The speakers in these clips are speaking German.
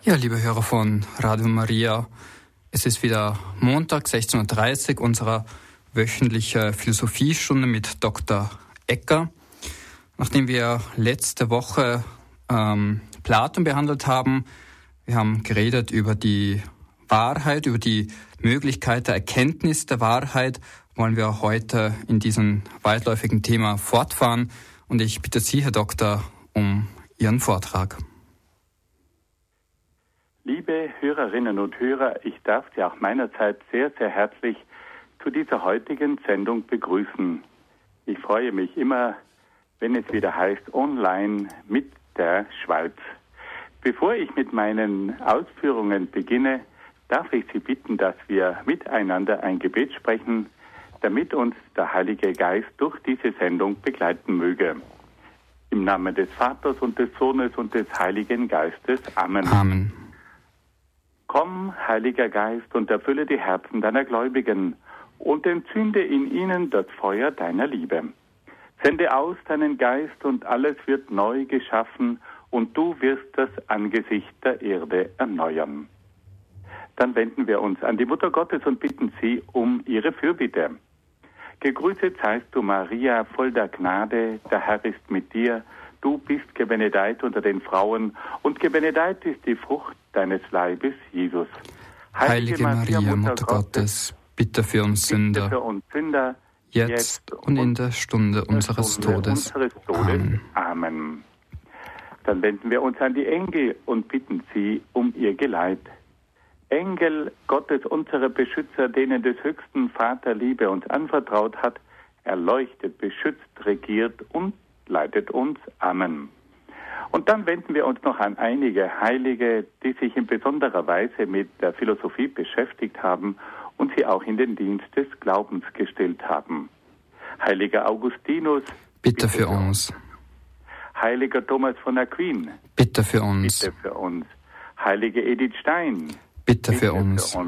Ja, liebe Hörer von Radio Maria, es ist wieder Montag, 16.30 Uhr, unsere wöchentliche Philosophiestunde mit Dr. Ecker. Nachdem wir letzte Woche Platon behandelt haben, wir haben geredet über die Wahrheit, über die Möglichkeit der Erkenntnis der Wahrheit, wollen wir heute in diesem weitläufigen Thema fortfahren. Und ich bitte Sie, Herr Doktor, um Ihren Vortrag. Liebe Hörerinnen und Hörer, ich darf Sie auch meinerseits sehr, sehr herzlich zu dieser heutigen Sendung begrüßen. Ich freue mich immer, wenn es wieder heißt, online mit der Schweiz. Bevor ich mit meinen Ausführungen beginne, darf ich Sie bitten, dass wir miteinander ein Gebet sprechen, damit uns der Heilige Geist durch diese Sendung begleiten möge. Im Namen des Vaters und des Sohnes und des Heiligen Geistes. Amen. Amen. Komm, Heiliger Geist, und erfülle die Herzen deiner Gläubigen und entzünde in ihnen das Feuer deiner Liebe. Sende aus deinen Geist und alles wird neu geschaffen und du wirst das Angesicht der Erde erneuern. Dann wenden wir uns an die Mutter Gottes und bitten sie um ihre Fürbitte. Gegrüßet seist du, Maria, voll der Gnade, der Herr ist mit dir. Du bist gebenedeit unter den Frauen und gebenedeit ist die Frucht deines Leibes, Jesus. Heilige Maria, Mutter Gottes, bitte für uns Sünder, jetzt und in der Stunde unseres Todes. Amen. Amen. Dann wenden wir uns an die Engel und bitten sie um ihr Geleit. Engel Gottes, unsere Beschützer, denen des höchsten Vater Liebe uns anvertraut hat, erleuchtet, beschützt, regiert und leitet uns. Amen. Und dann wenden wir uns noch an einige Heilige, die sich in besonderer Weise mit der Philosophie beschäftigt haben und sie auch in den Dienst des Glaubens gestellt haben. Heiliger Augustinus, bitte für uns. Heiliger Thomas von Aquin, bitte für uns. Bitte für uns. Heilige Edith Stein, bitte für uns.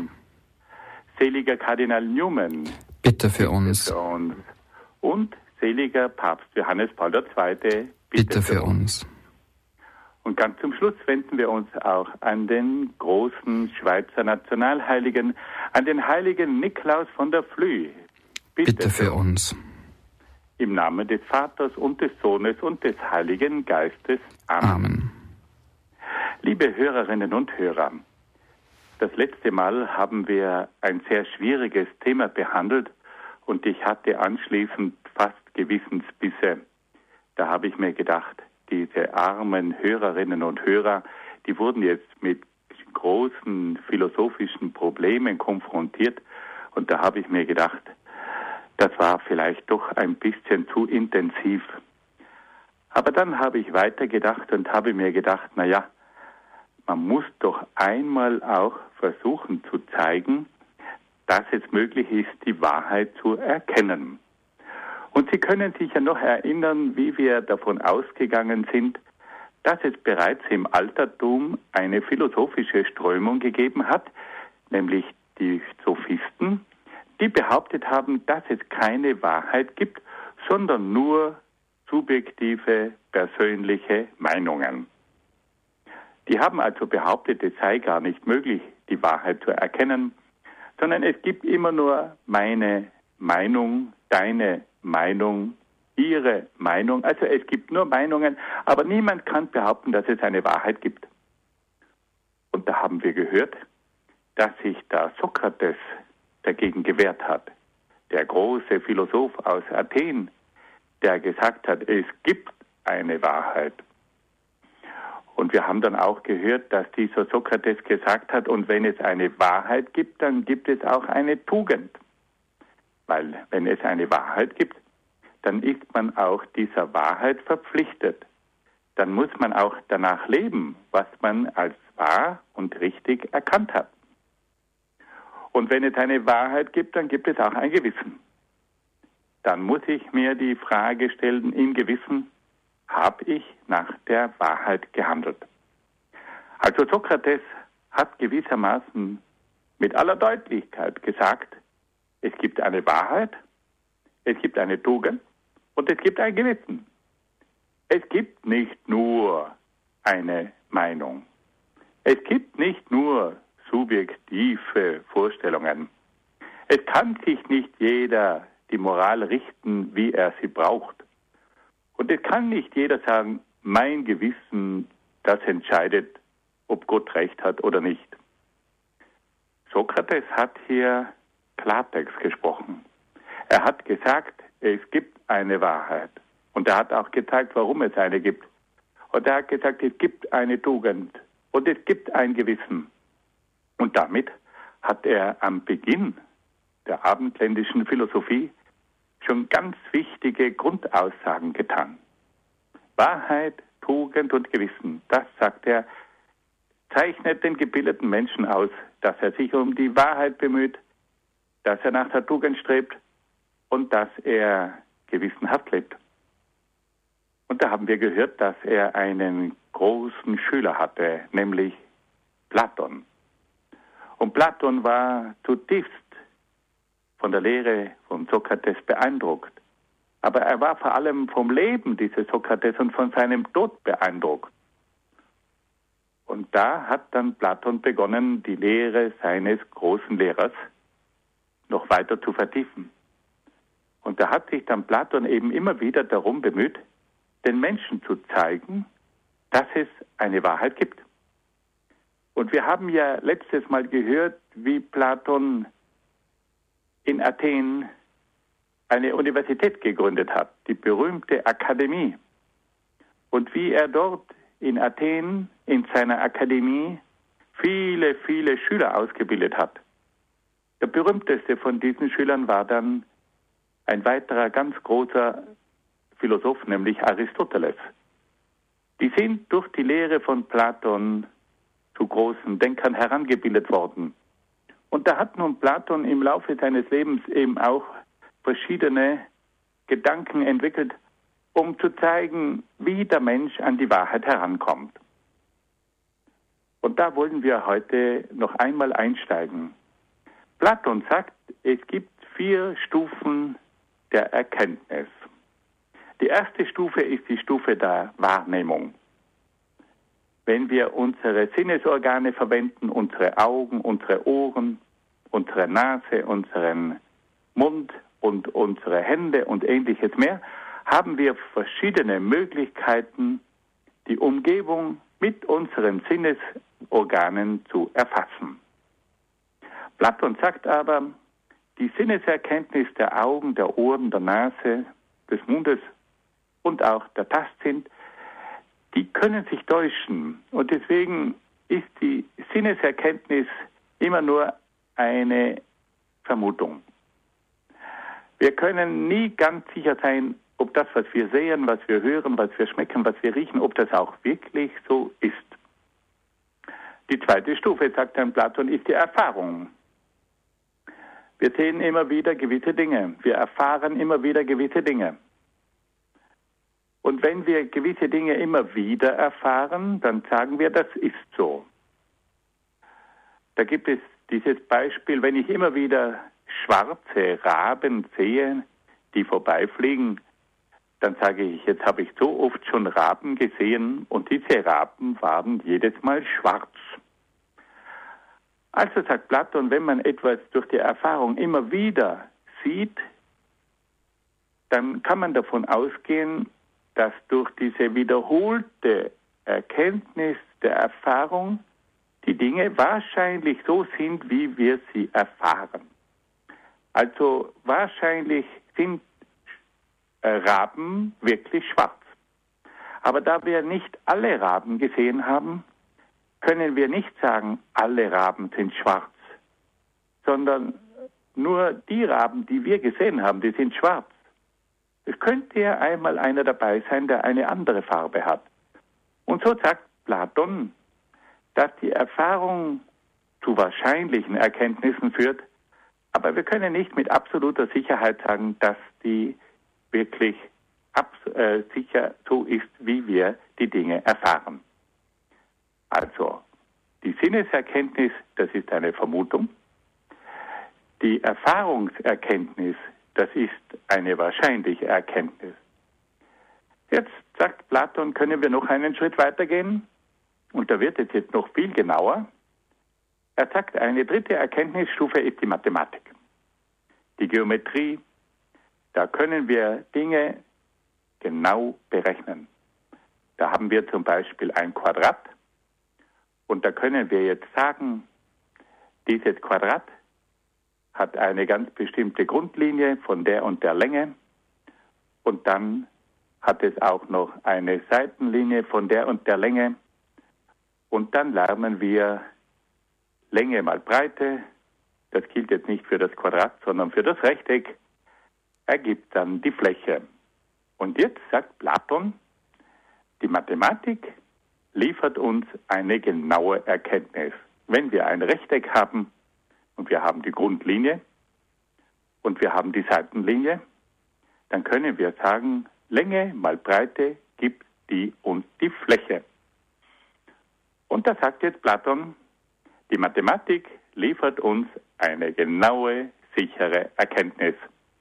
Seliger Kardinal Newman, bitte für uns. Und seliger Papst Johannes Paul II, bitte für uns. Und ganz zum Schluss wenden wir uns auch an den großen Schweizer Nationalheiligen, an den heiligen Niklaus von der Flüe. Bitte für uns. Im Namen des Vaters und des Sohnes und des Heiligen Geistes. Amen. Amen. Liebe Hörerinnen und Hörer, das letzte Mal haben wir ein sehr schwieriges Thema behandelt und ich hatte anschließend fast Gewissensbisse. Da habe ich mir gedacht, diese armen Hörerinnen und Hörer, die wurden jetzt mit großen philosophischen Problemen konfrontiert und da habe ich mir gedacht, das war vielleicht doch ein bisschen zu intensiv. Aber dann habe ich weitergedacht und habe mir gedacht, man muss doch einmal auch versuchen zu zeigen, dass es möglich ist, die Wahrheit zu erkennen. Und Sie können sich ja noch erinnern, wie wir davon ausgegangen sind, dass es bereits im Altertum eine philosophische Strömung gegeben hat, nämlich die Sophisten, die behauptet haben, dass es keine Wahrheit gibt, sondern nur subjektive, persönliche Meinungen. Die haben also behauptet, es sei gar nicht möglich, die Wahrheit zu erkennen, sondern es gibt immer nur meine Meinung, deine Meinung, ihre Meinung. Also es gibt nur Meinungen, aber niemand kann behaupten, dass es eine Wahrheit gibt. Und da haben wir gehört, dass sich da Sokrates dagegen gewehrt hat. Der große Philosoph aus Athen, der gesagt hat, es gibt eine Wahrheit. Und wir haben dann auch gehört, dass dieser Sokrates gesagt hat, und wenn es eine Wahrheit gibt, dann gibt es auch eine Tugend. Weil wenn es eine Wahrheit gibt, dann ist man auch dieser Wahrheit verpflichtet. Dann muss man auch danach leben, was man als wahr und richtig erkannt hat. Und wenn es eine Wahrheit gibt, dann gibt es auch ein Gewissen. Dann muss ich mir die Frage stellen, im Gewissen, habe ich nach der Wahrheit gehandelt? Also Sokrates hat gewissermaßen mit aller Deutlichkeit gesagt, es gibt eine Wahrheit, es gibt eine Tugend und es gibt ein Gewissen. Es gibt nicht nur eine Meinung. Es gibt nicht nur subjektive Vorstellungen. Es kann sich nicht jeder die Moral richten, wie er sie braucht. Und es kann nicht jeder sagen, mein Gewissen, das entscheidet, ob Gott recht hat oder nicht. Sokrates hat hier Klartext gesprochen. Er hat gesagt, es gibt eine Wahrheit. Und er hat auch gezeigt, warum es eine gibt. Und er hat gesagt, es gibt eine Tugend und es gibt ein Gewissen. Und damit hat er am Beginn der abendländischen Philosophie schon ganz wichtige Grundaussagen getan. Wahrheit, Tugend und Gewissen, das, sagt er, zeichnet den gebildeten Menschen aus, dass er sich um die Wahrheit bemüht, dass er nach der Tugend strebt und dass er gewissenhaft lebt. Und da haben wir gehört, dass er einen großen Schüler hatte, nämlich Platon. Und Platon war zutiefst von der Lehre von Sokrates beeindruckt. Aber er war vor allem vom Leben dieses Sokrates und von seinem Tod beeindruckt. Und da hat dann Platon begonnen, die Lehre seines großen Lehrers noch weiter zu vertiefen. Und da hat sich dann Platon eben immer wieder darum bemüht, den Menschen zu zeigen, dass es eine Wahrheit gibt. Und wir haben ja letztes Mal gehört, wie Platon in Athen eine Universität gegründet hat, die berühmte Akademie. Und wie er dort in Athen, in seiner Akademie, viele, viele Schüler ausgebildet hat. Der berühmteste von diesen Schülern war dann ein weiterer ganz großer Philosoph, nämlich Aristoteles. Die sind durch die Lehre von Platon zu großen Denkern herangebildet worden. Und da hat nun Platon im Laufe seines Lebens eben auch verschiedene Gedanken entwickelt, um zu zeigen, wie der Mensch an die Wahrheit herankommt. Und da wollen wir heute noch einmal einsteigen. Platon sagt, es gibt 4 Stufen der Erkenntnis. Die erste Stufe ist die Stufe der Wahrnehmung. Wenn wir unsere Sinnesorgane verwenden, unsere Augen, unsere Ohren, unsere Nase, unseren Mund und unsere Hände und ähnliches mehr, haben wir verschiedene Möglichkeiten, die Umgebung mit unseren Sinnesorganen zu erfassen. Platon sagt aber, die Sinneserkenntnis der Augen, der Ohren, der Nase, des Mundes und auch der Tastsinn, die können sich täuschen. Und deswegen ist die Sinneserkenntnis immer nur eine Vermutung. Wir können nie ganz sicher sein, ob das, was wir sehen, was wir hören, was wir schmecken, was wir riechen, ob das auch wirklich so ist. Die zweite Stufe, sagt dann Platon, ist die Erfahrung. Wir sehen immer wieder gewisse Dinge. Wir erfahren immer wieder gewisse Dinge. Und wenn wir gewisse Dinge immer wieder erfahren, dann sagen wir, das ist so. Da gibt es dieses Beispiel, wenn ich immer wieder schwarze Raben sehe, die vorbeifliegen, dann sage ich, jetzt habe ich so oft schon Raben gesehen und diese Raben waren jedes Mal schwarz. Also sagt Platon, wenn man etwas durch die Erfahrung immer wieder sieht, dann kann man davon ausgehen, dass durch diese wiederholte Erkenntnis der Erfahrung die Dinge wahrscheinlich so sind, wie wir sie erfahren. Also wahrscheinlich sind Raben wirklich schwarz. Aber da wir nicht alle Raben gesehen haben, können wir nicht sagen, alle Raben sind schwarz, sondern nur die Raben, die wir gesehen haben, die sind schwarz. Es könnte ja einmal einer dabei sein, der eine andere Farbe hat. Und so sagt Platon, dass die Erfahrung zu wahrscheinlichen Erkenntnissen führt, aber wir können nicht mit absoluter Sicherheit sagen, dass die wirklich sicher so ist, wie wir die Dinge erfahren. Also, die Sinneserkenntnis, das ist eine Vermutung. Die Erfahrungserkenntnis, das ist eine wahrscheinliche Erkenntnis. Jetzt, sagt Platon, können wir noch einen Schritt weitergehen. und da wird es jetzt noch viel genauer. Er sagt, eine dritte Erkenntnisstufe ist die Mathematik. Die Geometrie, da können wir Dinge genau berechnen. Da haben wir zum Beispiel ein Quadrat und da können wir jetzt sagen, dieses Quadrat hat eine ganz bestimmte Grundlinie von der und der Länge und dann hat es auch noch eine Seitenlinie von der und der Länge und dann lernen wir Länge mal Breite, das gilt jetzt nicht für das Quadrat, sondern für das Rechteck, ergibt dann die Fläche. Und jetzt sagt Platon, die Mathematik liefert uns eine genaue Erkenntnis. Wenn wir ein Rechteck haben und wir haben die Grundlinie und wir haben die Seitenlinie, dann können wir sagen, Länge mal Breite gibt die uns die Fläche. Und da sagt jetzt Platon, die Mathematik liefert uns eine genaue, sichere Erkenntnis.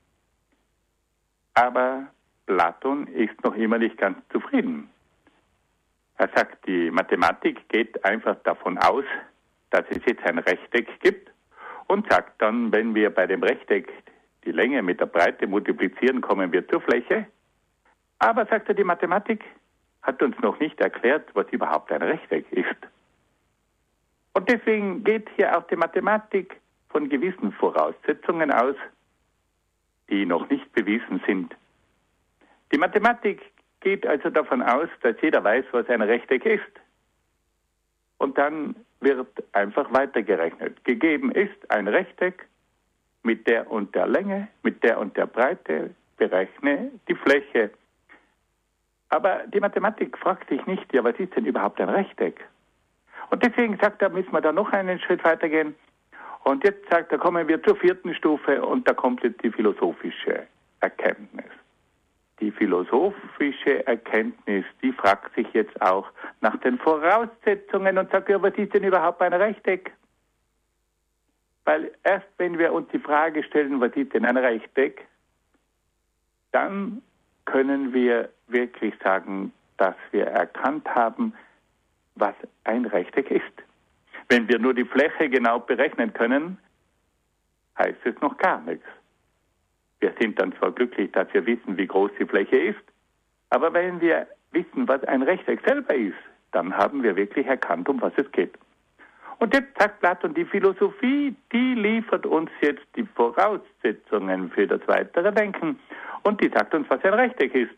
Aber Platon ist noch immer nicht ganz zufrieden. Er sagt, die Mathematik geht einfach davon aus, dass es jetzt ein Rechteck gibt und sagt dann, wenn wir bei dem Rechteck die Länge mit der Breite multiplizieren, kommen wir zur Fläche. Aber, sagt er, die Mathematik hat uns noch nicht erklärt, was überhaupt ein Rechteck ist. Und deswegen geht hier auch die Mathematik von gewissen Voraussetzungen aus, die noch nicht bewiesen sind. Die Mathematik geht also davon aus, dass jeder weiß, was ein Rechteck ist. Und dann wird einfach weitergerechnet. Gegeben ist ein Rechteck mit der und der Länge, mit der und der Breite, berechne die Fläche. Aber die Mathematik fragt sich nicht, ja, was ist denn überhaupt ein Rechteck? Und deswegen sagt er, müssen wir da noch einen Schritt weitergehen. Und jetzt sagt er, kommen wir zur vierten Stufe und da kommt jetzt die philosophische Erkenntnis. Die philosophische Erkenntnis, die fragt sich jetzt auch nach den Voraussetzungen und sagt, ja, was ist denn überhaupt ein Rechteck? Weil erst wenn wir uns die Frage stellen, was ist denn ein Rechteck, dann können wir wirklich sagen, dass wir erkannt haben, was ein Rechteck ist. Wenn wir nur die Fläche genau berechnen können, heißt es noch gar nichts. Wir sind dann zwar glücklich, dass wir wissen, wie groß die Fläche ist, aber wenn wir wissen, was ein Rechteck selber ist, dann haben wir wirklich erkannt, um was es geht. Und jetzt sagt Platon, die Philosophie, die liefert uns jetzt die Voraussetzungen für das weitere Denken und die sagt uns, was ein Rechteck ist.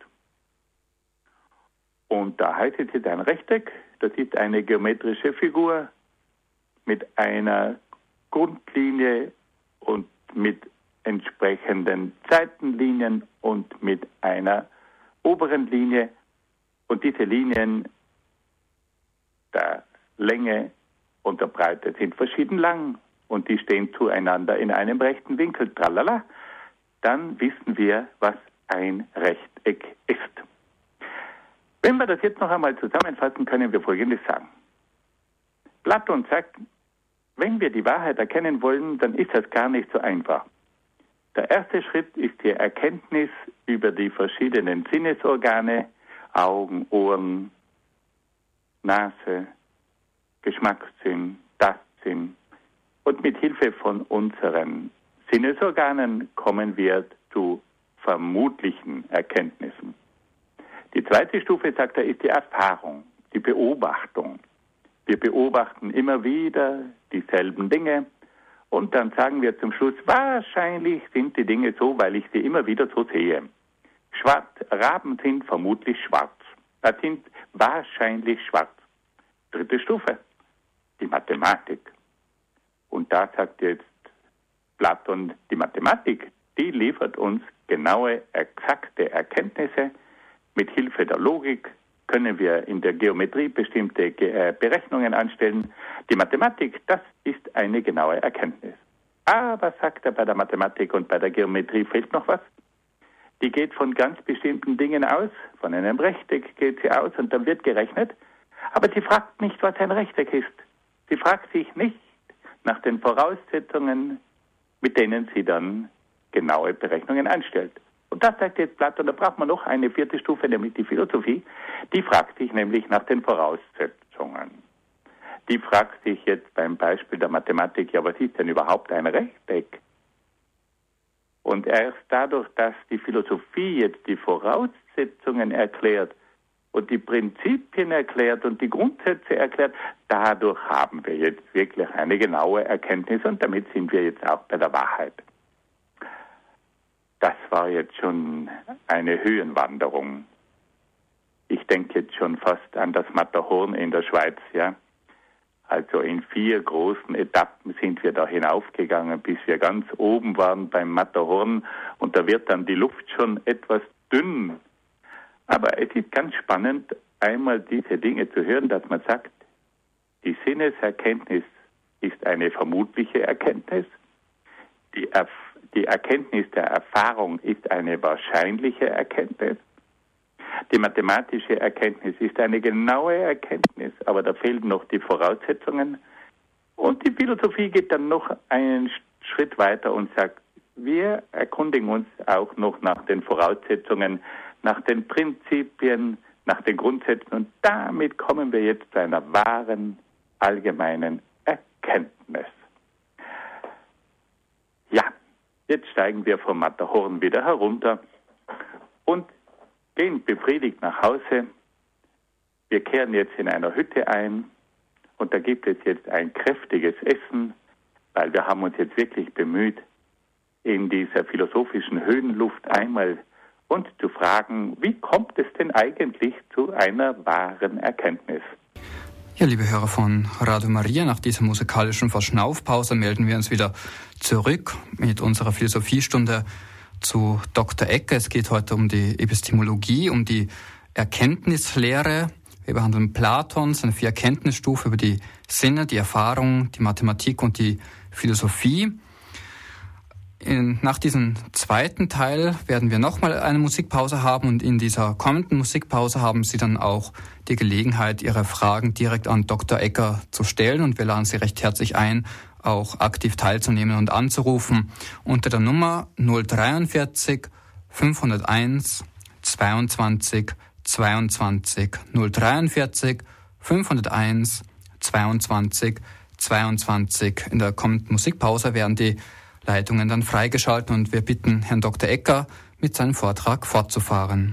Und da heißt es jetzt ein Rechteck, das ist eine geometrische Figur mit einer Grundlinie und mit entsprechenden Seitenlinien und mit einer oberen Linie. Und diese Linien der Länge und der Breite sind verschieden lang und die stehen zueinander in einem rechten Winkel. Tralala. Dann wissen wir, was ein Rechteck ist. Wenn wir das jetzt noch einmal zusammenfassen, können wir Folgendes sagen. Platon sagt, wenn wir die Wahrheit erkennen wollen, dann ist das gar nicht so einfach. Der erste Schritt ist die Erkenntnis über die verschiedenen Sinnesorgane, Augen, Ohren, Nase, Geschmackssinn, Tastsinn. Und mit Hilfe von unseren Sinnesorganen kommen wir zu vermutlichen Erkenntnissen. Die zweite Stufe, sagt er, ist die Erfahrung, die Beobachtung. Wir beobachten immer wieder dieselben Dinge und dann sagen wir zum Schluss, wahrscheinlich sind die Dinge so, weil ich sie immer wieder so sehe. Raben sind vermutlich schwarz. Sind wahrscheinlich schwarz. Dritte Stufe, die Mathematik. Und da sagt jetzt Platon, die Mathematik, die liefert uns genaue, exakte Erkenntnisse. Mit Hilfe der Logik können wir in der Geometrie bestimmte Berechnungen anstellen. Die Mathematik, das ist eine genaue Erkenntnis. Aber, sagt er, bei der Mathematik und bei der Geometrie fehlt noch was. Die geht von ganz bestimmten Dingen aus. Von einem Rechteck geht sie aus und dann wird gerechnet. Aber sie fragt nicht, was ein Rechteck ist. Sie fragt sich nicht nach den Voraussetzungen, mit denen sie dann genaue Berechnungen anstellt. Und das sagt jetzt Platon, da braucht man noch eine vierte Stufe, nämlich die Philosophie. Die fragt sich nämlich nach den Voraussetzungen. Voraussetzungen. Die fragt sich jetzt beim Beispiel der Mathematik, ja, was ist denn überhaupt ein Rechteck? Und erst dadurch, dass die Philosophie jetzt die Voraussetzungen erklärt und die Prinzipien erklärt und die Grundsätze erklärt, dadurch haben wir jetzt wirklich eine genaue Erkenntnis und damit sind wir jetzt auch bei der Wahrheit. Das war jetzt schon eine Höhenwanderung. Ich denke jetzt schon fast an das Matterhorn in der Schweiz, ja. Also in 4 großen Etappen sind wir da hinaufgegangen, bis wir ganz oben waren beim Matterhorn und da wird dann die Luft schon etwas dünn. Aber es ist ganz spannend, einmal diese Dinge zu hören, dass man sagt, die Sinneserkenntnis ist eine vermutliche Erkenntnis, die Erkenntnis der Erfahrung ist eine wahrscheinliche Erkenntnis, die mathematische Erkenntnis ist eine genaue Erkenntnis, aber da fehlen noch die Voraussetzungen. Und die Philosophie geht dann noch einen Schritt weiter und sagt, wir erkundigen uns auch noch nach den Voraussetzungen, nach den Prinzipien, nach den Grundsätzen. Und damit kommen wir jetzt zu einer wahren, allgemeinen Erkenntnis. Ja, jetzt steigen wir vom Matterhorn wieder herunter und gehen befriedigt nach Hause. Wir kehren jetzt in einer Hütte ein und da gibt es jetzt ein kräftiges Essen, weil wir haben uns jetzt wirklich bemüht, in dieser philosophischen Höhenluft einmal uns zu fragen, wie kommt es denn eigentlich zu einer wahren Erkenntnis? Ja, liebe Hörer von Radio Maria, nach dieser musikalischen Verschnaufpause melden wir uns wieder zurück mit unserer Philosophiestunde zu Dr. Ecker. Es geht heute um die Epistemologie, um die Erkenntnislehre. Wir behandeln Platon, seine 4 Erkenntnisstufen über die Sinne, die Erfahrung, die Mathematik und die Philosophie. Nach diesem zweiten Teil werden wir nochmal eine Musikpause haben und in dieser kommenden Musikpause haben Sie dann auch die Gelegenheit, Ihre Fragen direkt an Dr. Ecker zu stellen und wir laden Sie recht herzlich ein, auch aktiv teilzunehmen und anzurufen unter der Nummer 043 501 22 22 043 501 22 22. In der kommenden Musikpause werden die Leitungen dann freigeschalten und wir bitten Herrn Dr. Ecker, mit seinem Vortrag fortzufahren.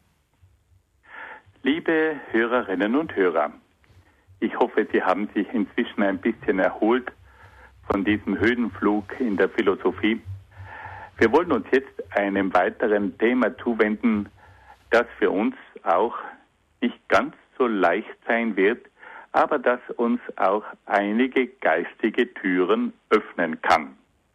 Liebe Hörerinnen und Hörer, ich hoffe, Sie haben sich inzwischen ein bisschen erholt von diesem Höhenflug in der Philosophie. Wir wollen uns jetzt einem weiteren Thema zuwenden, das für uns auch nicht ganz so leicht sein wird, aber das uns auch einige geistige Türen öffnen kann.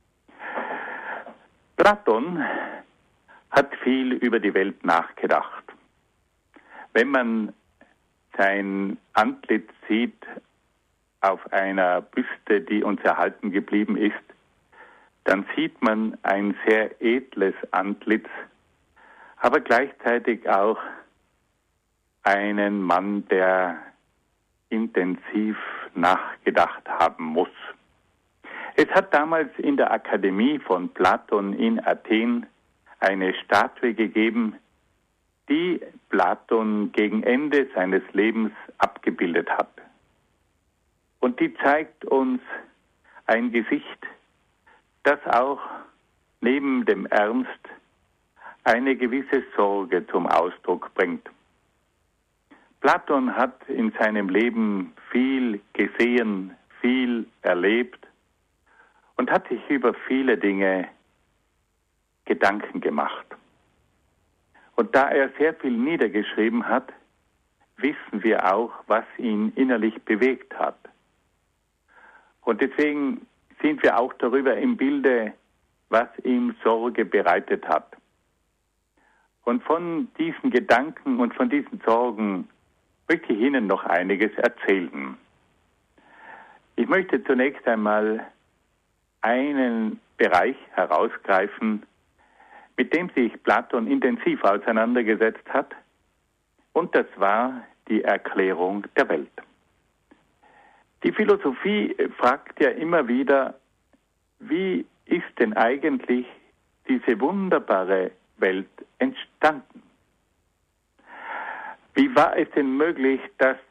Platon hat viel über die Welt nachgedacht. Wenn man sein Antlitz sieht auf einer Büste, die uns erhalten geblieben ist, dann sieht man ein sehr edles Antlitz, aber gleichzeitig auch einen Mann, der intensiv nachgedacht haben muss. Es hat damals in der Akademie von Platon in Athen eine Statue gegeben, die Platon gegen Ende seines Lebens abgebildet hat. Und die zeigt uns ein Gesicht, das auch neben dem Ernst eine gewisse Sorge zum Ausdruck bringt. Platon hat in seinem Leben viel gesehen, viel erlebt und hat sich über viele Dinge Gedanken gemacht. Und da er sehr viel niedergeschrieben hat, wissen wir auch, was ihn innerlich bewegt hat. Und deswegen sind wir auch darüber im Bilde, was ihm Sorge bereitet hat. Und von diesen Gedanken und von diesen Sorgen möchte ich Ihnen noch einiges erzählen. Ich möchte zunächst einmal einen Bereich herausgreifen, mit dem sich Platon intensiv auseinandergesetzt hat, und das war die Erklärung der Welt. Die Philosophie fragt ja immer wieder, wie ist denn eigentlich diese wunderbare Welt entstanden? Wie war es denn möglich, dass sich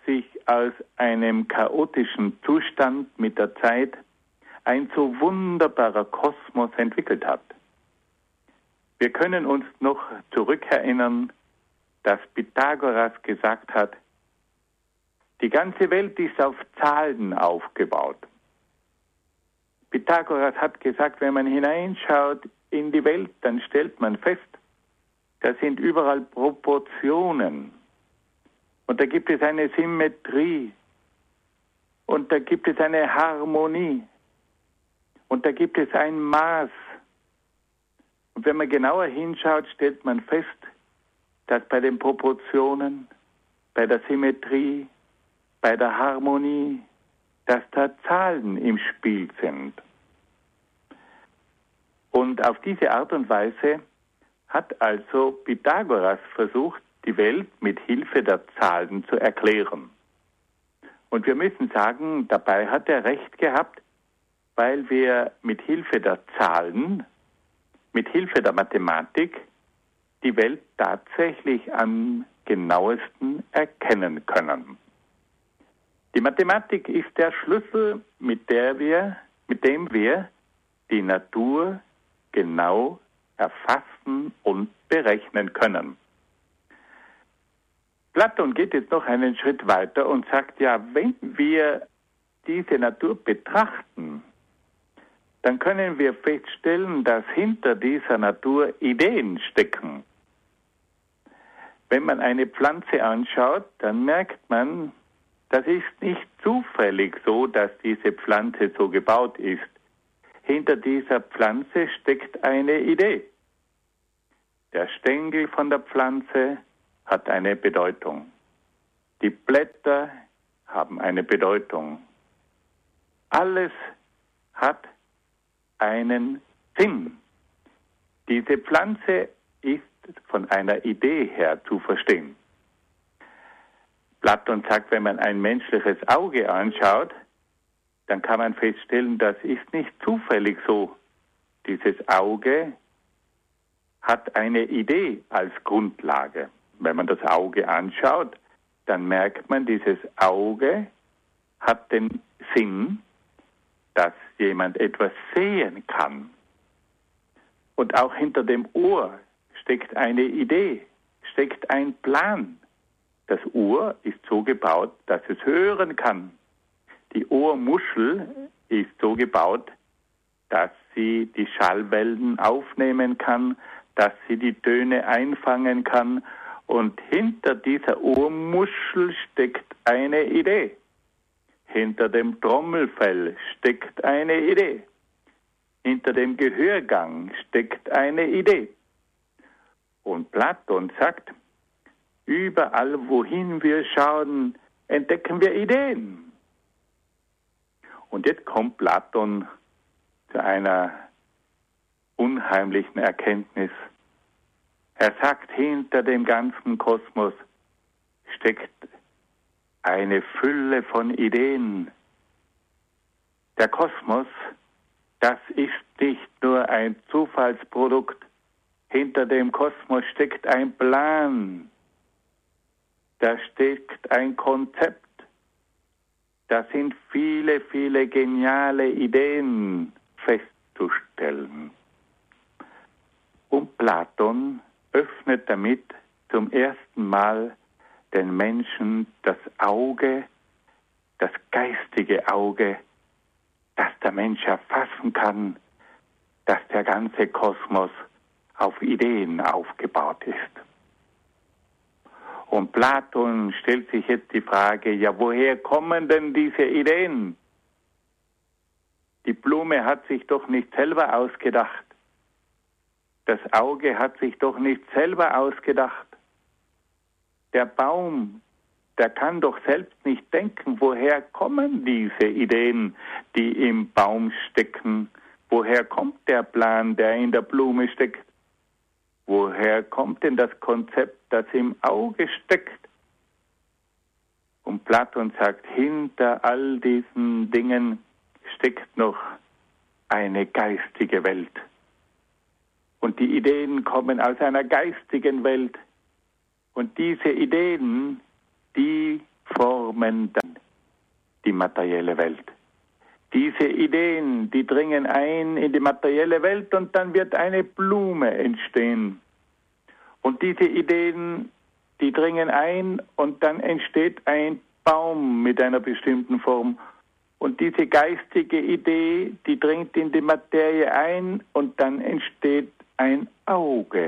aus einem chaotischen Zustand mit der Zeit ein so wunderbarer Kosmos entwickelt hat. Wir können uns noch zurückerinnern, dass Pythagoras gesagt hat, die ganze Welt ist auf Zahlen aufgebaut. Pythagoras hat gesagt, wenn man hineinschaut in die Welt, dann stellt man fest, da sind überall Proportionen. Und da gibt es eine Symmetrie. Und da gibt es eine Harmonie. Und da gibt es ein Maß. Und wenn man genauer hinschaut, stellt man fest, dass bei den Proportionen, bei der Symmetrie, bei der Harmonie, dass da Zahlen im Spiel sind. Und auf diese Art und Weise hat also Pythagoras versucht, die Welt mit Hilfe der Zahlen zu erklären. Und wir müssen sagen, dabei hat er recht gehabt, weil wir mit Hilfe der Zahlen, mit Hilfe der Mathematik die Welt tatsächlich am genauesten erkennen können. Die Mathematik ist der Schlüssel, mit dem wir die Natur genau erfassen und berechnen können. Platon geht jetzt noch einen Schritt weiter und sagt, ja, wenn wir diese Natur betrachten, dann können wir feststellen, dass hinter dieser Natur Ideen stecken. Wenn man eine Pflanze anschaut, dann merkt man, das ist nicht zufällig so, dass diese Pflanze so gebaut ist. Hinter dieser Pflanze steckt eine Idee. Der Stängel von der Pflanze hat eine Bedeutung. Die Blätter haben eine Bedeutung. Alles hat einen Sinn. Diese Pflanze ist von einer Idee her zu verstehen. Platon sagt, wenn man ein menschliches Auge anschaut, dann kann man feststellen, das ist nicht zufällig so. Dieses Auge hat eine Idee als Grundlage. Wenn man das Auge anschaut, dann merkt man, dieses Auge hat den Sinn, dass jemand etwas sehen kann. Und auch hinter dem Ohr steckt eine Idee, steckt ein Plan. Das Ohr ist so gebaut, dass es hören kann. Die Ohrmuschel ist so gebaut, dass sie die Schallwellen aufnehmen kann, dass sie die Töne einfangen kann. Und hinter dieser Ohrmuschel steckt eine Idee. Hinter dem Trommelfell steckt eine Idee. Hinter dem Gehörgang steckt eine Idee. Und Platon sagt, überall, wohin wir schauen, entdecken wir Ideen. Und jetzt kommt Platon zu einer unheimlichen Erkenntnis. Er sagt, hinter dem ganzen Kosmos steckt eine Fülle von Ideen. Der Kosmos, das ist nicht nur ein Zufallsprodukt. Hinter dem Kosmos steckt ein Plan. Da steckt ein Konzept. Da sind viele, viele geniale Ideen festzustellen. Und Platon öffnet damit zum ersten Mal den Menschen das Auge, das geistige Auge, das der Mensch erfassen kann, dass der ganze Kosmos auf Ideen aufgebaut ist. Und Platon stellt sich jetzt die Frage, ja, woher kommen denn diese Ideen? Die Blume hat sich doch nicht selber ausgedacht. Das Auge hat sich doch nicht selber ausgedacht. Der Baum, der kann doch selbst nicht denken, woher kommen diese Ideen, die im Baum stecken? Woher kommt der Plan, der in der Blume steckt? Woher kommt denn das Konzept, das im Auge steckt? Und Platon sagt, hinter all diesen Dingen steckt noch eine geistige Welt. Und die Ideen kommen aus einer geistigen Welt. Und diese Ideen, die formen dann die materielle Welt. Diese Ideen, die dringen ein in die materielle Welt und dann wird eine Blume entstehen. Und diese Ideen, die dringen ein und dann entsteht ein Baum mit einer bestimmten Form. Und diese geistige Idee, die dringt in die Materie ein und dann entsteht ein Auge.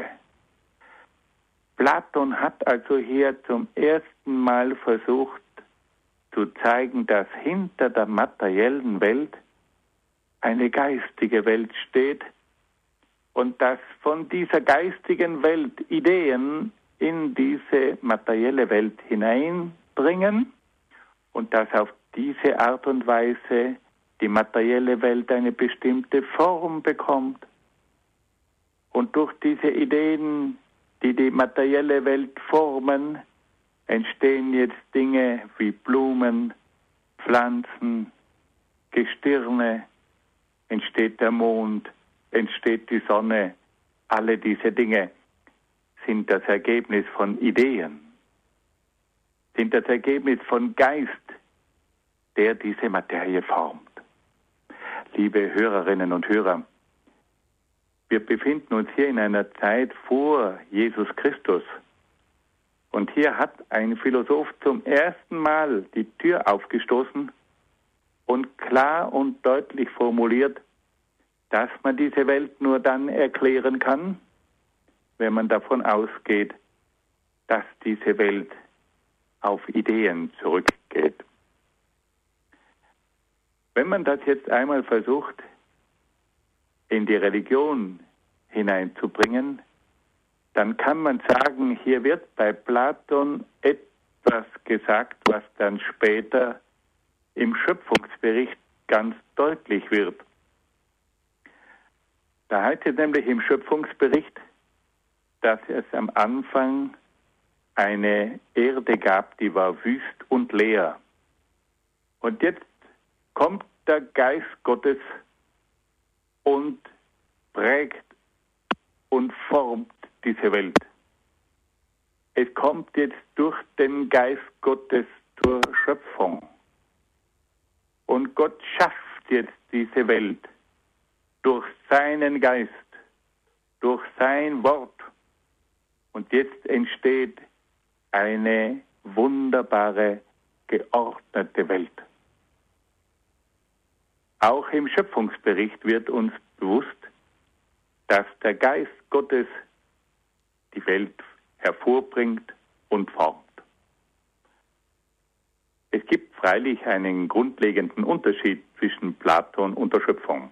Platon hat also hier zum ersten Mal versucht zu zeigen, dass hinter der materiellen Welt eine geistige Welt steht und dass von dieser geistigen Welt Ideen in diese materielle Welt hineindringen und dass auf diese Art und Weise die materielle Welt eine bestimmte Form bekommt. Und durch diese Ideen, die die materielle Welt formen, entstehen jetzt Dinge wie Blumen, Pflanzen, Gestirne, entsteht der Mond, entsteht die Sonne. Alle diese Dinge sind das Ergebnis von Ideen, sind das Ergebnis von Geist, der diese Materie formt. Liebe Hörerinnen und Hörer, wir befinden uns hier in einer Zeit vor Jesus Christus. Und hier hat ein Philosoph zum ersten Mal die Tür aufgestoßen und klar und deutlich formuliert, dass man diese Welt nur dann erklären kann, wenn man davon ausgeht, dass diese Welt auf Ideen zurückgeht. Wenn man das jetzt einmal versucht, in die Religion hineinzubringen, dann kann man sagen, hier wird bei Platon etwas gesagt, was dann später im Schöpfungsbericht ganz deutlich wird. Da heißt es nämlich im Schöpfungsbericht, dass es am Anfang eine Erde gab, die war wüst und leer. Und jetzt kommt der Geist Gottes und prägt und formt diese Welt. Es kommt jetzt durch den Geist Gottes zur Schöpfung. Und Gott schafft jetzt diese Welt durch seinen Geist, durch sein Wort. Und jetzt entsteht eine wunderbare, geordnete Welt. Auch im Schöpfungsbericht wird uns bewusst, dass der Geist Gottes die Welt hervorbringt und formt. Es gibt freilich einen grundlegenden Unterschied zwischen Platon und der Schöpfung.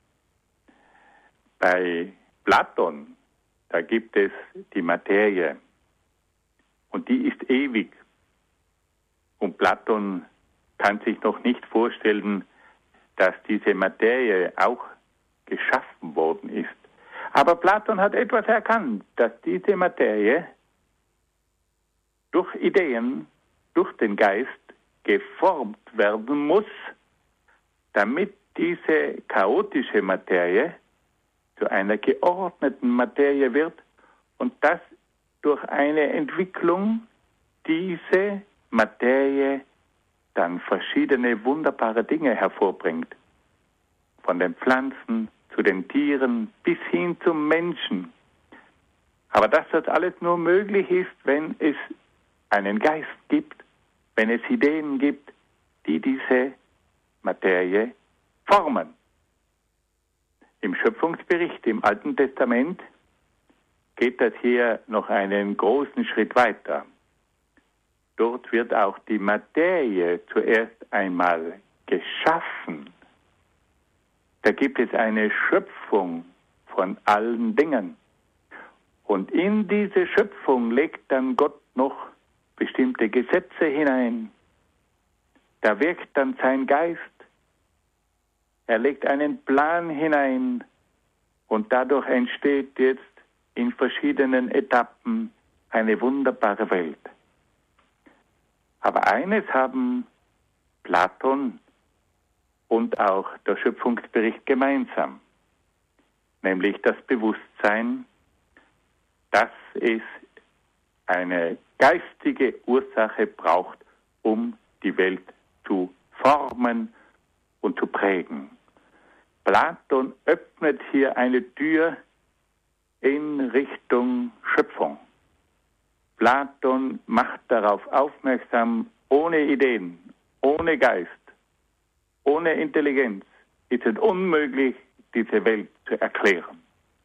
Bei Platon, da gibt es die Materie und die ist ewig. Und Platon kann sich noch nicht vorstellen, dass diese Materie auch geschaffen worden ist. Aber Platon hat etwas erkannt, dass diese Materie durch Ideen, durch den Geist geformt werden muss, damit diese chaotische Materie zu einer geordneten Materie wird und dass durch eine Entwicklung diese Materie dann verschiedene wunderbare Dinge hervorbringt. Von den Pflanzen zu den Tieren bis hin zum Menschen. Aber dass das alles nur möglich ist, wenn es einen Geist gibt, wenn es Ideen gibt, die diese Materie formen. Im Schöpfungsbericht im Alten Testament geht das hier noch einen großen Schritt weiter. Dort wird auch die Materie zuerst einmal geschaffen. Da gibt es eine Schöpfung von allen Dingen. Und in diese Schöpfung legt dann Gott noch bestimmte Gesetze hinein. Da wirkt dann sein Geist. Er legt einen Plan hinein und dadurch entsteht jetzt in verschiedenen Etappen eine wunderbare Welt. Aber eines haben Platon und auch der Schöpfungsbericht gemeinsam, nämlich das Bewusstsein, dass es eine geistige Ursache braucht, um die Welt zu formen und zu prägen. Platon öffnet hier eine Tür in Richtung Schöpfung. Platon macht darauf aufmerksam, ohne Ideen, ohne Geist, ohne Intelligenz ist es unmöglich, diese Welt zu erklären.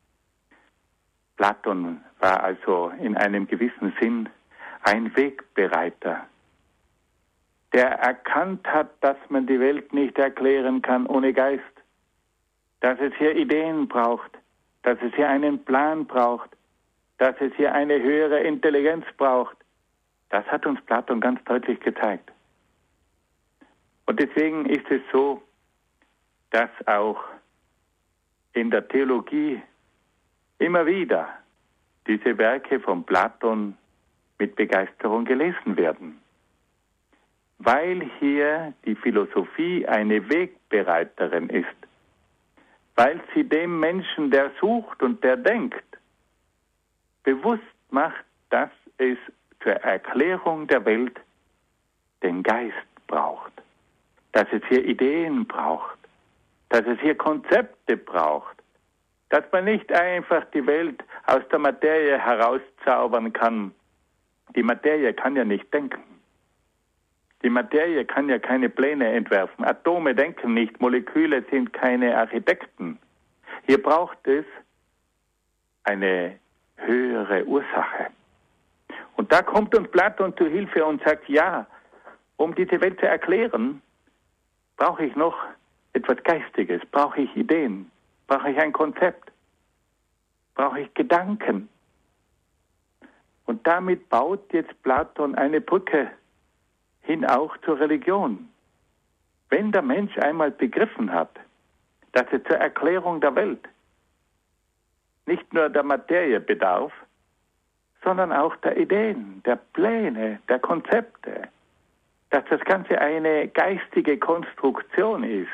Platon war also in einem gewissen Sinn ein Wegbereiter, der erkannt hat, dass man die Welt nicht erklären kann ohne Geist, dass es hier Ideen braucht, dass es hier einen Plan braucht, dass es hier eine höhere Intelligenz braucht. Das hat uns Platon ganz deutlich gezeigt. Und deswegen ist es so, dass auch in der Theologie immer wieder diese Werke von Platon mit Begeisterung gelesen werden, weil hier die Philosophie eine Wegbereiterin ist, weil sie dem Menschen, der sucht und der denkt, bewusst macht, dass es zur Erklärung der Welt den Geist braucht, dass es hier Ideen braucht, dass es hier Konzepte braucht, dass man nicht einfach die Welt aus der Materie herauszaubern kann. Die Materie kann ja nicht denken. Die Materie kann ja keine Pläne entwerfen. Atome denken nicht, Moleküle sind keine Architekten. Hier braucht es eine höhere Ursache. Und da kommt uns Platon zu Hilfe und sagt, ja, um diese Welt zu erklären, brauche ich noch etwas Geistiges, brauche ich Ideen, brauche ich ein Konzept, brauche ich Gedanken. Und damit baut jetzt Platon eine Brücke hin auch zur Religion. Wenn der Mensch einmal begriffen hat, dass es zur Erklärung der Welt nicht nur der Materie bedarf, sondern auch der Ideen, der Pläne, der Konzepte, dass das Ganze eine geistige Konstruktion ist,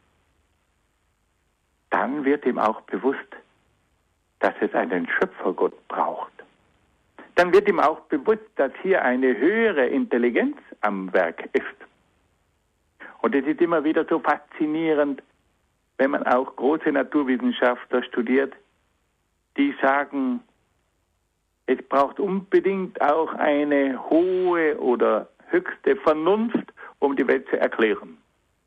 dann wird ihm auch bewusst, dass es einen Schöpfergott braucht. Dann wird ihm auch bewusst, dass hier eine höhere Intelligenz am Werk ist. Und es ist immer wieder so faszinierend, wenn man auch große Naturwissenschaftler studiert, die sagen, es braucht unbedingt auch eine hohe oder höchste Vernunft, um die Welt zu erklären.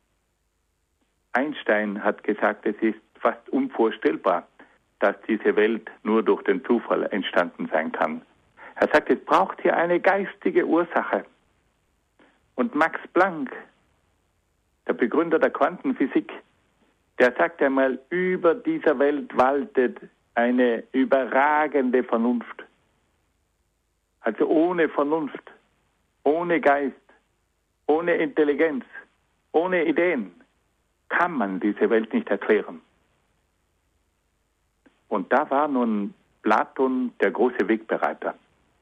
Einstein hat gesagt, es ist fast unvorstellbar, dass diese Welt nur durch den Zufall entstanden sein kann. Er sagt, es braucht hier eine geistige Ursache. Und Max Planck, der Begründer der Quantenphysik, der sagt einmal, über dieser Welt waltet eine überragende Vernunft. Also ohne Vernunft, ohne Geist, ohne Intelligenz, ohne Ideen kann man diese Welt nicht erklären. Und da war nun Platon der große Wegbereiter,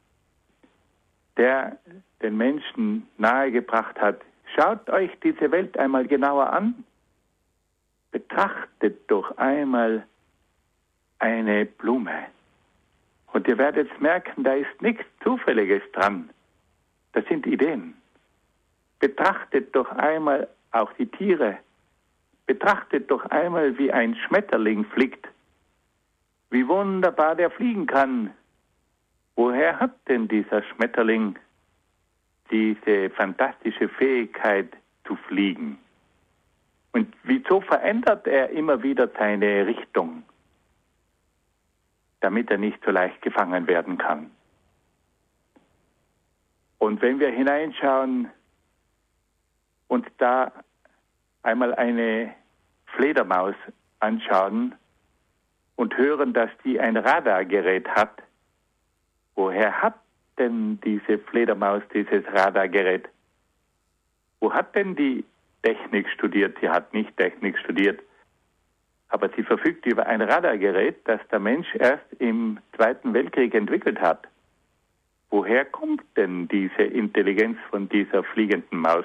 der den Menschen nahegebracht hat, schaut euch diese Welt einmal genauer an, betrachtet doch einmal eine Blume. Und ihr werdet merken, da ist nichts Zufälliges dran. Das sind Ideen. Betrachtet doch einmal auch die Tiere. Betrachtet doch einmal, wie ein Schmetterling fliegt. Wie wunderbar der fliegen kann. Woher hat denn dieser Schmetterling diese fantastische Fähigkeit zu fliegen? Und wieso verändert er immer wieder seine Richtung, damit er nicht so leicht gefangen werden kann? Und wenn wir hineinschauen und da einmal eine Fledermaus anschauen und hören, dass die ein Radargerät hat, woher hat denn diese Fledermaus dieses Radargerät? Wo hat denn die Technik studiert? Sie hat nicht Technik studiert, aber sie verfügt über ein Radargerät, das der Mensch erst im Zweiten Weltkrieg entwickelt hat. Woher kommt denn diese Intelligenz von dieser fliegenden Maus?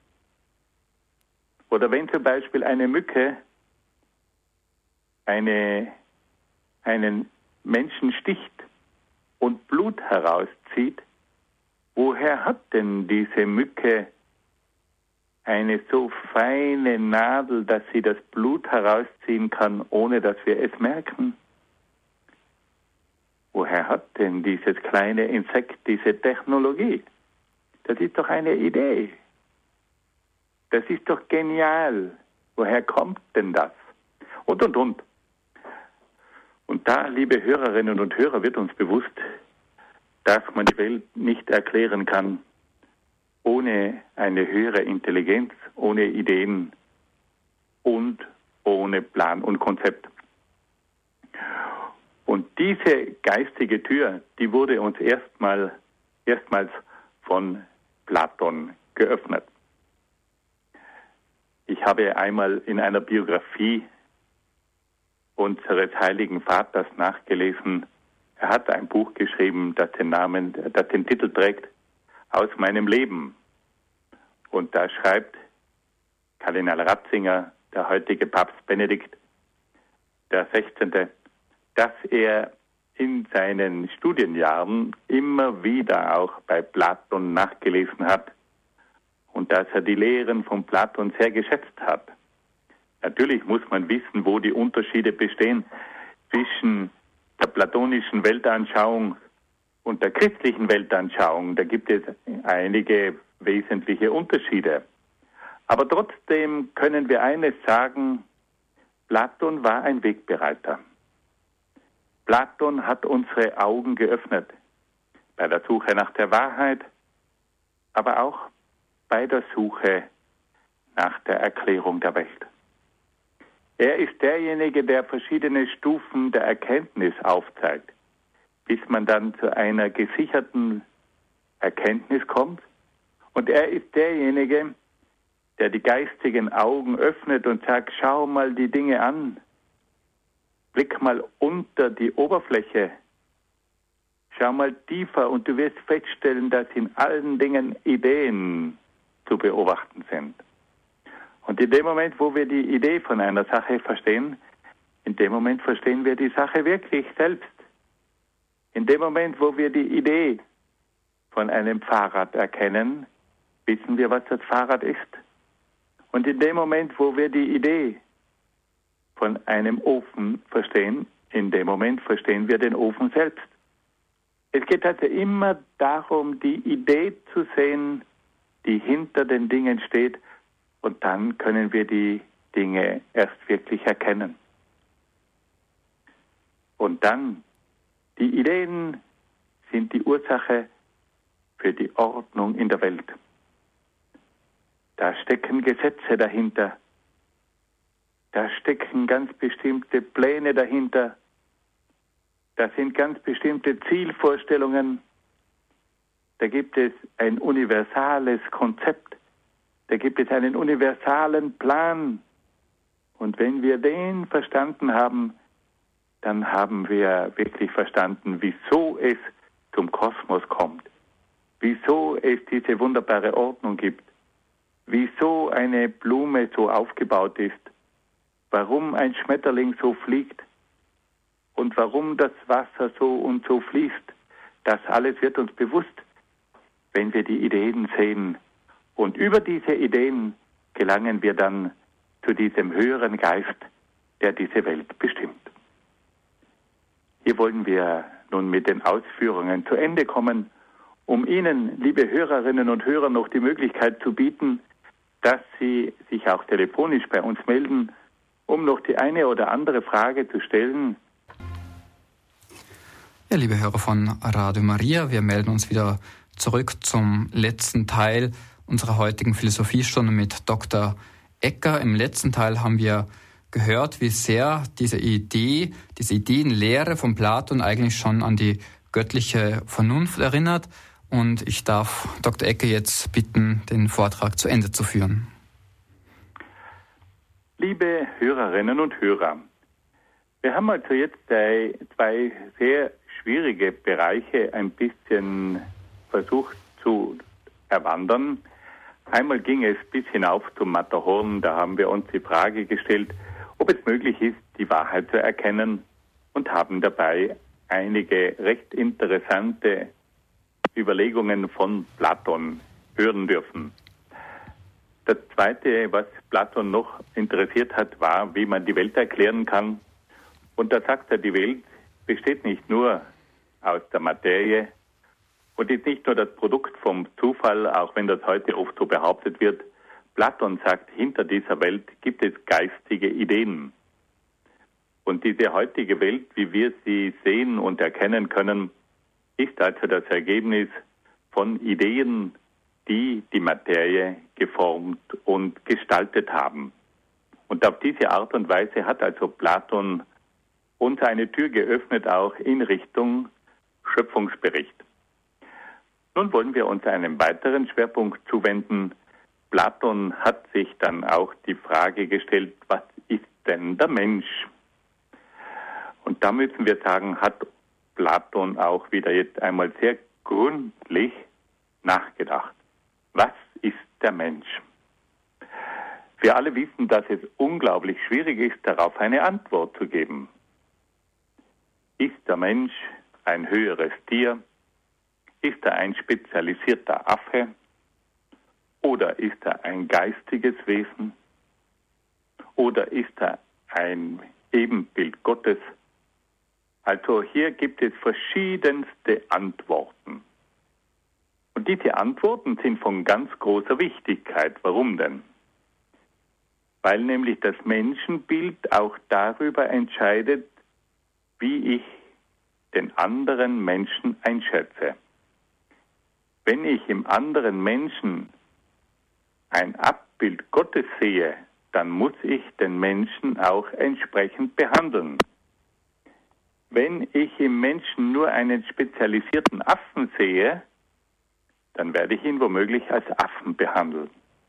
Oder wenn zum Beispiel eine Mücke einen Menschen sticht und Blut herauszieht, woher hat denn diese Mücke eine so feine Nadel, dass sie das Blut herausziehen kann, ohne dass wir es merken? Woher hat denn dieses kleine Insekt diese Technologie? Das ist doch eine Idee. Das ist doch genial. Woher kommt denn das? Und. Und da, liebe Hörerinnen und Hörer, wird uns bewusst, dass man die Welt nicht erklären kann ohne eine höhere Intelligenz, ohne Ideen und ohne Plan und Konzept. Und diese geistige Tür, die wurde uns erstmals von Platon geöffnet. Ich habe einmal in einer Biografie unseres Heiligen Vaters nachgelesen. Er hat ein Buch geschrieben, das den Titel trägt, Aus meinem Leben. Und da schreibt Kardinal Ratzinger, der heutige Papst Benedikt der 16., dass er in seinen Studienjahren immer wieder auch bei Platon nachgelesen hat und dass er die Lehren von Platon sehr geschätzt hat. Natürlich muss man wissen, wo die Unterschiede bestehen zwischen der platonischen Weltanschauung und der christlichen Weltanschauung. Da gibt es einige wesentliche Unterschiede. Aber trotzdem können wir eines sagen: Platon war ein Wegbereiter. Platon hat unsere Augen geöffnet bei der Suche nach der Wahrheit, aber auch bei der Suche nach der Erklärung der Welt. Er ist derjenige, der verschiedene Stufen der Erkenntnis aufzeigt, bis man dann zu einer gesicherten Erkenntnis kommt. Und er ist derjenige, der die geistigen Augen öffnet und sagt: Schau mal die Dinge an. Blick mal unter die Oberfläche. Schau mal tiefer und du wirst feststellen, dass in allen Dingen Ideen zu beobachten sind. Und in dem Moment, wo wir die Idee von einer Sache verstehen, in dem Moment verstehen wir die Sache wirklich selbst. In dem Moment, wo wir die Idee von einem Fahrrad erkennen, wissen wir, was das Fahrrad ist. Und in dem Moment, wo wir die Idee von einem Ofen verstehen, in dem Moment verstehen wir den Ofen selbst. Es geht also immer darum, die Idee zu sehen, die hinter den Dingen steht, und dann können wir die Dinge erst wirklich erkennen. Und dann, die Ideen sind die Ursache für die Ordnung in der Welt. Da stecken Gesetze dahinter. Da stecken ganz bestimmte Pläne dahinter. Da sind ganz bestimmte Zielvorstellungen. Da gibt es ein universales Konzept. Da gibt es einen universalen Plan. Und wenn wir den verstanden haben, dann haben wir wirklich verstanden, wieso es zum Kosmos kommt. Wieso es diese wunderbare Ordnung gibt. Wieso eine Blume so aufgebaut ist. Warum ein Schmetterling so fliegt und warum das Wasser so und so fließt. Das alles wird uns bewusst, wenn wir die Ideen sehen. Und über diese Ideen gelangen wir dann zu diesem höheren Geist, der diese Welt bestimmt. Hier wollen wir nun mit den Ausführungen zu Ende kommen, um Ihnen, liebe Hörerinnen und Hörer, noch die Möglichkeit zu bieten, dass Sie sich auch telefonisch bei uns melden, um noch die eine oder andere Frage zu stellen. Ja, liebe Hörer von Radio Maria, wir melden uns wieder zurück zum letzten Teil unserer heutigen Philosophiestunde mit Dr. Ecker. Im letzten Teil haben wir gehört, wie sehr diese Ideenlehre von Platon eigentlich schon an die göttliche Vernunft erinnert. Und ich darf Dr. Ecker jetzt bitten, den Vortrag zu Ende zu führen. Liebe Hörerinnen und Hörer, wir haben also jetzt zwei sehr schwierige Bereiche ein bisschen versucht zu erwandern. Einmal ging es bis hinauf zum Matterhorn, da haben wir uns die Frage gestellt, ob es möglich ist, die Wahrheit zu erkennen, und haben dabei einige recht interessante Überlegungen von Platon hören dürfen. Das Zweite, was Platon noch interessiert hat, war, wie man die Welt erklären kann. Und da sagt er, die Welt besteht nicht nur aus der Materie und ist nicht nur das Produkt vom Zufall, auch wenn das heute oft so behauptet wird. Platon sagt, hinter dieser Welt gibt es geistige Ideen. Und diese heutige Welt, wie wir sie sehen und erkennen können, ist also das Ergebnis von Ideen, die die Materie geformt und gestaltet haben. Und auf diese Art und Weise hat also Platon uns eine Tür geöffnet, auch in Richtung Schöpfungsbericht. Nun wollen wir uns einem weiteren Schwerpunkt zuwenden. Platon hat sich dann auch die Frage gestellt, was ist denn der Mensch? Und da müssen wir sagen, hat Platon auch wieder jetzt einmal sehr gründlich nachgedacht. Was ist der Mensch? Wir alle wissen, dass es unglaublich schwierig ist, darauf eine Antwort zu geben. Ist der Mensch ein höheres Tier? Ist er ein spezialisierter Affe? Oder ist er ein geistiges Wesen? Oder ist er ein Ebenbild Gottes? Also hier gibt es verschiedenste Antworten. Und diese Antworten sind von ganz großer Wichtigkeit. Warum denn? Weil nämlich das Menschenbild auch darüber entscheidet, wie ich den anderen Menschen einschätze. Wenn ich im anderen Menschen ein Abbild Gottes sehe, dann muss ich den Menschen auch entsprechend behandeln. Wenn ich im Menschen nur einen spezialisierten Affen sehe, dann werde ich ihn womöglich als Affen behandeln.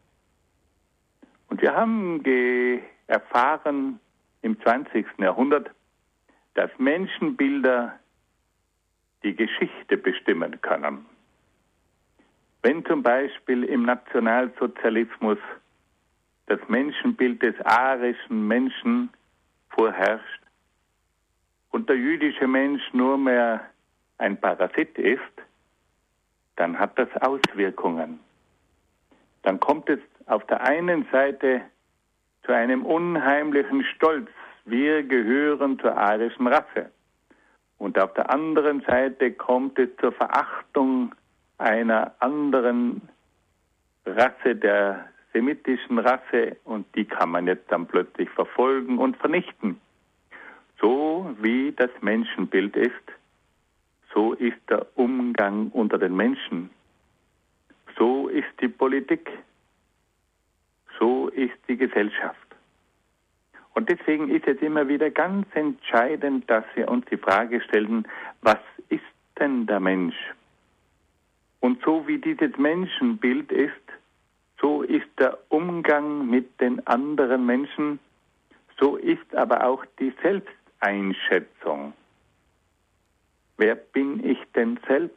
Und wir haben erfahren im 20. Jahrhundert, dass Menschenbilder die Geschichte bestimmen können. Wenn zum Beispiel im Nationalsozialismus das Menschenbild des arischen Menschen vorherrscht und der jüdische Mensch nur mehr ein Parasit ist, dann hat das Auswirkungen. Dann kommt es auf der einen Seite zu einem unheimlichen Stolz. Wir gehören zur arischen Rasse. Und auf der anderen Seite kommt es zur Verachtung einer anderen Rasse, der semitischen Rasse, und die kann man jetzt dann plötzlich verfolgen und vernichten. So wie das Menschenbild ist, so ist der Umgang unter den Menschen. So ist die Politik. So ist die Gesellschaft. Und deswegen ist es immer wieder ganz entscheidend, dass wir uns die Frage stellen, was ist denn der Mensch? Und so wie dieses Menschenbild ist, so ist der Umgang mit den anderen Menschen, so ist aber auch die Selbsteinschätzung. Wer bin ich denn selbst?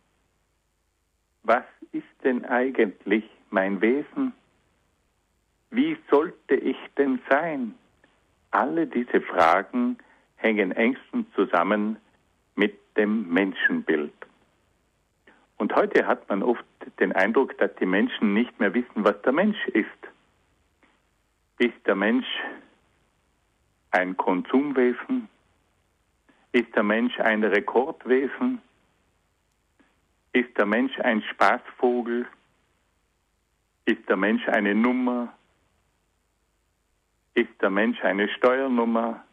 Was ist denn eigentlich mein Wesen? Wie sollte ich denn sein? Alle diese Fragen hängen engstens zusammen mit dem Menschenbild. Und heute hat man oft den Eindruck, dass die Menschen nicht mehr wissen, was der Mensch ist. Ist der Mensch ein Konsumwesen? Ist der Mensch ein Rekordwesen? Ist der Mensch ein Spaßvogel? Ist der Mensch eine Nummer? Ist der Mensch eine Steuernummer?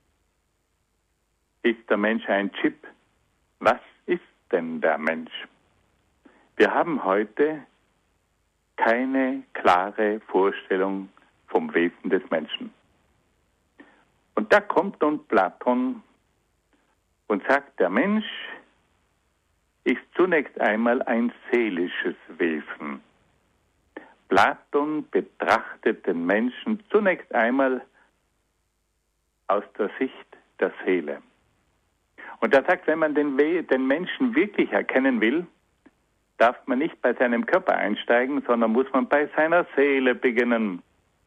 Ist der Mensch ein Chip? Was ist denn der Mensch? Wir haben heute keine klare Vorstellung vom Wesen des Menschen. Und da kommt nun Platon und sagt, der Mensch ist zunächst einmal ein seelisches Wesen. Platon betrachtet den Menschen zunächst einmal aus der Sicht der Seele. Und er sagt, wenn man den Menschen wirklich erkennen will, darf man nicht bei seinem Körper einsteigen, sondern muss man bei seiner Seele beginnen.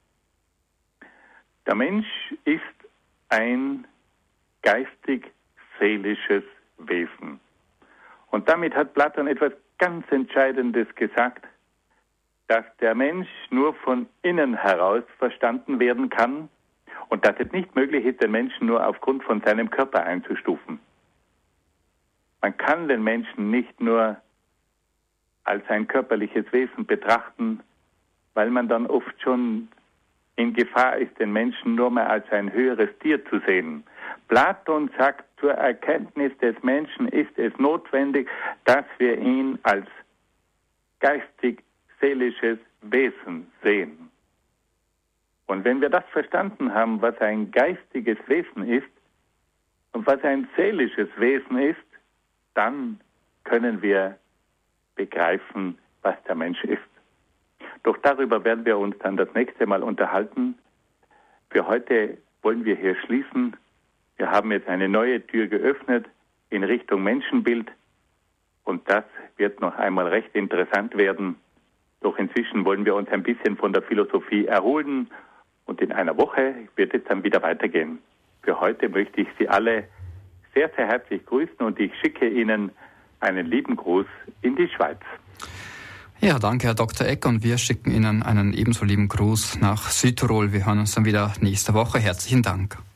Der Mensch ist ein geistig-seelisches Wesen. Und damit hat Platon etwas ganz Entscheidendes gesagt. dass der Mensch nur von innen heraus verstanden werden kann und dass es nicht möglich ist, den Menschen nur aufgrund von seinem Körper einzustufen. Man kann den Menschen nicht nur als ein körperliches Wesen betrachten, weil man dann oft schon in Gefahr ist, den Menschen nur mehr als ein höheres Tier zu sehen. Platon sagt, zur Erkenntnis des Menschen ist es notwendig, dass wir ihn als geistig-seelisches Wesen sehen. Und wenn wir das verstanden haben, was ein geistiges Wesen ist und was ein seelisches Wesen ist, dann können wir begreifen, was der Mensch ist. Doch darüber werden wir uns dann das nächste Mal unterhalten. Für heute wollen wir hier schließen. Wir haben jetzt eine neue Tür geöffnet in Richtung Menschenbild und das wird noch einmal recht interessant werden. Doch inzwischen wollen wir uns ein bisschen von der Philosophie erholen und in einer Woche wird es dann wieder weitergehen. Für heute möchte ich Sie alle sehr, sehr herzlich grüßen und ich schicke Ihnen einen lieben Gruß in die Schweiz. Ja, danke, Herr Dr. Ecker, und wir schicken Ihnen einen ebenso lieben Gruß nach Südtirol. Wir hören uns dann wieder nächste Woche. Herzlichen Dank.